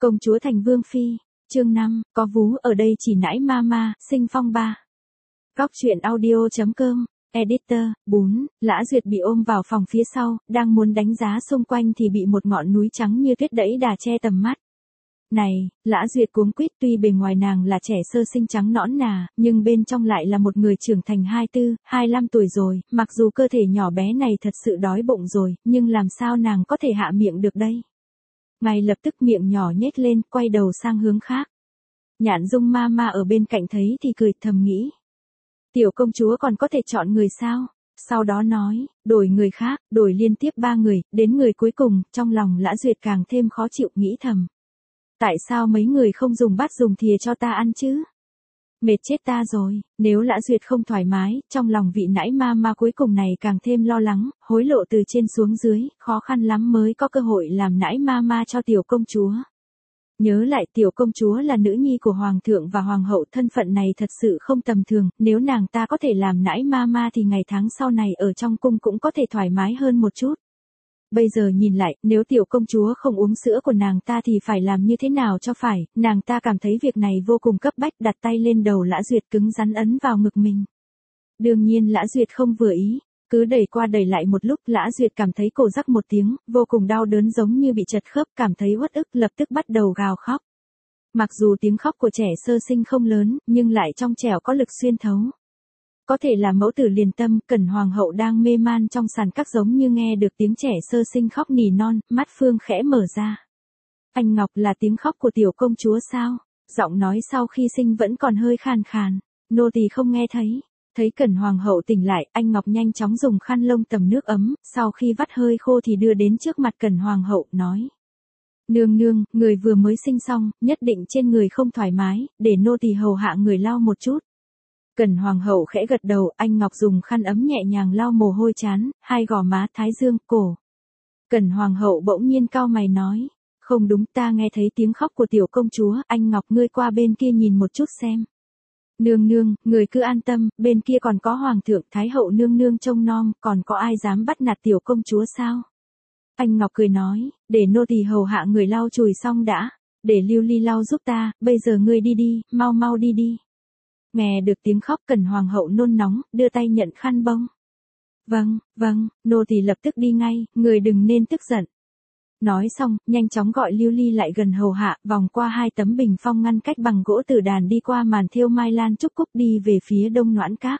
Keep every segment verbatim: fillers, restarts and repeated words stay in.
Công chúa thành vương phi, chương năm, có vú ở đây chỉ nãi mama, sinh phong ba. Góc truyện audio.com, editor, bốn, Lã Duyệt bị ôm vào phòng phía sau, đang muốn đánh giá xung quanh thì bị một ngọn núi trắng như tuyết đẫy đà che tầm mắt. Này, Lã Duyệt cuống quýt, tuy bề ngoài nàng là trẻ sơ sinh trắng nõn nà, nhưng bên trong lại là một người trưởng thành hai mươi tư, hai mươi lăm tuổi rồi, mặc dù cơ thể nhỏ bé này thật sự đói bụng rồi, nhưng làm sao nàng có thể hạ miệng được đây? Ngay lập tức miệng nhỏ nhếch lên, quay đầu sang hướng khác. Nhạn Dung ma ma ở bên cạnh thấy thì cười thầm nghĩ. Tiểu công chúa còn có thể chọn người sao? Sau đó nói, đổi người khác, đổi liên tiếp ba người, đến người cuối cùng, trong lòng Lã Duyệt càng thêm khó chịu nghĩ thầm. Tại sao mấy người không dùng bát dùng thìa cho ta ăn chứ? Mệt chết ta rồi, nếu Lã Duyệt không thoải mái, trong lòng vị nãi ma ma cuối cùng này càng thêm lo lắng, hối lộ từ trên xuống dưới, khó khăn lắm mới có cơ hội làm nãi ma ma cho tiểu công chúa. Nhớ lại tiểu công chúa là nữ nhi của hoàng thượng và hoàng hậu, thân phận này thật sự không tầm thường, nếu nàng ta có thể làm nãi ma ma thì ngày tháng sau này ở trong cung cũng có thể thoải mái hơn một chút. Bây giờ nhìn lại, nếu tiểu công chúa không uống sữa của nàng ta thì phải làm như thế nào cho phải, nàng ta cảm thấy việc này vô cùng cấp bách, đặt tay lên đầu Lã Duyệt cứng rắn ấn vào ngực mình. Đương nhiên Lã Duyệt không vừa ý, cứ đẩy qua đẩy lại một lúc, Lã Duyệt cảm thấy cổ rắc một tiếng, vô cùng đau đớn giống như bị chật khớp, cảm thấy uất ức, lập tức bắt đầu gào khóc. Mặc dù tiếng khóc của trẻ sơ sinh không lớn, nhưng lại trong trẻo có lực xuyên thấu. Có thể là mẫu tử liền tâm, Cẩn hoàng hậu đang mê man trong sàn các giống như nghe được tiếng trẻ sơ sinh khóc nỉ non, mắt Phương khẽ mở ra. Anh Ngọc, là tiếng khóc của tiểu công chúa sao? Giọng nói sau khi sinh vẫn còn hơi khàn khàn, nô tỳ không nghe thấy. Thấy Cẩn hoàng hậu tỉnh lại, anh Ngọc nhanh chóng dùng khăn lông tầm nước ấm, sau khi vắt hơi khô thì đưa đến trước mặt Cẩn hoàng hậu, nói. Nương nương, người vừa mới sinh xong, nhất định trên người không thoải mái, để nô tỳ hầu hạ người lau một chút. Cẩn hoàng hậu khẽ gật đầu, anh Ngọc dùng khăn ấm nhẹ nhàng lau mồ hôi trán, hai gò má, thái dương, cổ. Cẩn hoàng hậu bỗng nhiên cau mày nói, không đúng, ta nghe thấy tiếng khóc của tiểu công chúa, anh Ngọc ngươi qua bên kia nhìn một chút xem. Nương nương, người cứ an tâm, bên kia còn có hoàng thượng, thái hậu nương nương trông nom, còn có ai dám bắt nạt tiểu công chúa sao? Anh Ngọc cười nói, để nô tỳ hầu hạ người lau chùi xong đã, để Lưu Ly lau giúp ta, bây giờ ngươi đi đi, mau mau đi đi. Nghe được tiếng khóc, Cẩn hoàng hậu nôn nóng, đưa tay nhận khăn bông. Vâng, vâng, nô tỳ lập tức đi ngay, người đừng nên tức giận. Nói xong, nhanh chóng gọi Lưu Ly lại gần hầu hạ, vòng qua hai tấm bình phong ngăn cách bằng gỗ tử đàn đi qua màn thêu mai lan trúc cúc đi về phía Đông Noãn Các.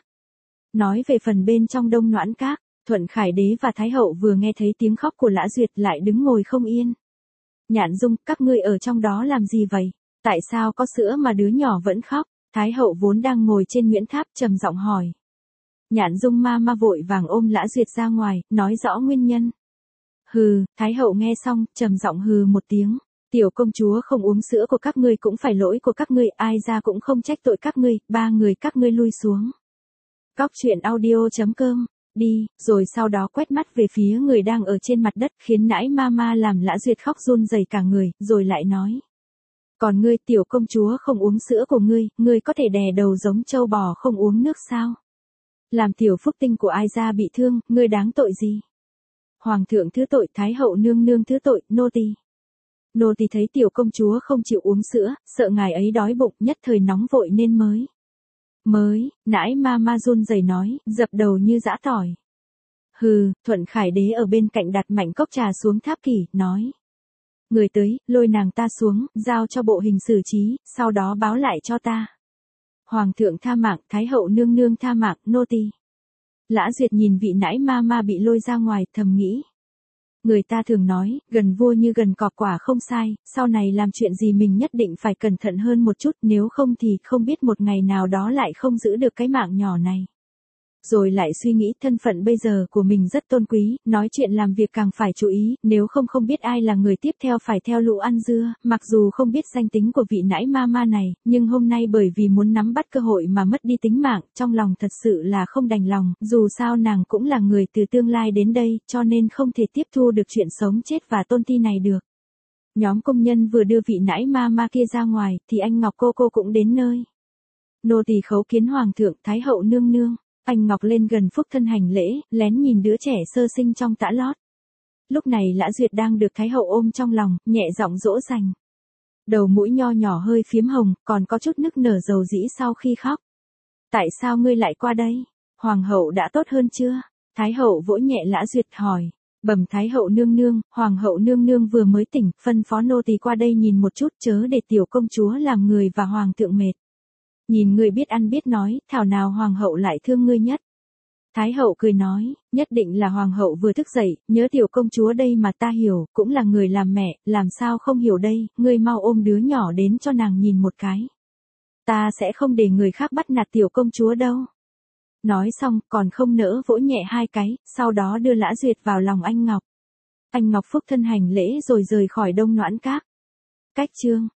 Nói về phần bên trong Đông Noãn Các, Thuận Khải đế và Thái hậu vừa nghe thấy tiếng khóc của Lã Duyệt lại đứng ngồi không yên. Nhạn Dung, các ngươi ở trong đó làm gì vậy? Tại sao có sữa mà đứa nhỏ vẫn khóc? Thái hậu vốn đang ngồi trên Nguyễn Tháp trầm giọng hỏi. Nhạn Dung ma ma vội vàng ôm Lã Duyệt ra ngoài, nói rõ nguyên nhân. Hừ, Thái hậu nghe xong, trầm giọng hừ một tiếng. Tiểu công chúa không uống sữa của các ngươi cũng phải lỗi của các ngươi, ai ra cũng không trách tội các ngươi, ba người các ngươi lui xuống. Góc truyện audio.com, đi, rồi sau đó quét mắt về phía người đang ở trên mặt đất, khiến nãi ma ma làm Lã Duyệt khóc run rẩy cả người, rồi lại nói. Còn ngươi, tiểu công chúa không uống sữa của ngươi, ngươi có thể đè đầu giống trâu bò không uống nước sao? Làm tiểu phúc tinh của ai ra bị thương, ngươi đáng tội gì? Hoàng thượng thứ tội, thái hậu nương nương thứ tội, nô tỳ. Nô tỳ thấy tiểu công chúa không chịu uống sữa, sợ ngài ấy đói bụng, nhất thời nóng vội nên mới. Mới, nãi ma ma run rẩy nói, dập đầu như giã tỏi. Hừ, Thuận Khải đế ở bên cạnh đặt mạnh cốc trà xuống tháp kỷ, nói. Người tới, lôi nàng ta xuống, giao cho bộ hình xử trí, sau đó báo lại cho ta. Hoàng thượng tha mạng, thái hậu nương nương tha mạng, nô tỳ. Lã Duyệt nhìn vị nãi ma ma bị lôi ra ngoài, thầm nghĩ. Người ta thường nói, gần vua như gần cọp, quả không sai, sau này làm chuyện gì mình nhất định phải cẩn thận hơn một chút, nếu không thì không biết một ngày nào đó lại không giữ được cái mạng nhỏ này. Rồi lại suy nghĩ thân phận bây giờ của mình rất tôn quý, nói chuyện làm việc càng phải chú ý, nếu không không biết ai là người tiếp theo phải theo lũ ăn dưa, mặc dù không biết danh tính của vị nãi ma ma này, nhưng hôm nay bởi vì muốn nắm bắt cơ hội mà mất đi tính mạng, trong lòng thật sự là không đành lòng, dù sao nàng cũng là người từ tương lai đến đây, cho nên không thể tiếp thu được chuyện sống chết và tôn ti này được. Nhóm công nhân vừa đưa vị nãi ma ma kia ra ngoài, thì anh Ngọc cô cô cũng đến nơi. Nô tỳ khấu kiến hoàng thượng, thái hậu nương nương. Anh Ngọc lên gần phúc thân hành lễ, lén nhìn đứa trẻ sơ sinh trong tã lót. Lúc này Lã Duyệt đang được Thái hậu ôm trong lòng, nhẹ giọng dỗ dành. Đầu mũi nho nhỏ hơi phiếm hồng, còn có chút nức nở dầu dĩ sau khi khóc. Tại sao ngươi lại qua đây? Hoàng hậu đã tốt hơn chưa? Thái hậu vỗ nhẹ Lã Duyệt hỏi. Bẩm Thái hậu nương nương, Hoàng hậu nương nương vừa mới tỉnh, phân phó nô tỳ qua đây nhìn một chút chớ để tiểu công chúa làm người và hoàng thượng mệt. Nhìn người biết ăn biết nói, thảo nào hoàng hậu lại thương ngươi nhất. Thái hậu cười nói, nhất định là hoàng hậu vừa thức dậy, nhớ tiểu công chúa đây mà ta hiểu, cũng là người làm mẹ, làm sao không hiểu đây, ngươi mau ôm đứa nhỏ đến cho nàng nhìn một cái. Ta sẽ không để người khác bắt nạt tiểu công chúa đâu. Nói xong, còn không nỡ vỗ nhẹ hai cái, sau đó đưa Lã Duyệt vào lòng anh Ngọc. Anh Ngọc phúc thân hành lễ rồi rời khỏi Đông Noãn Các. Cách chương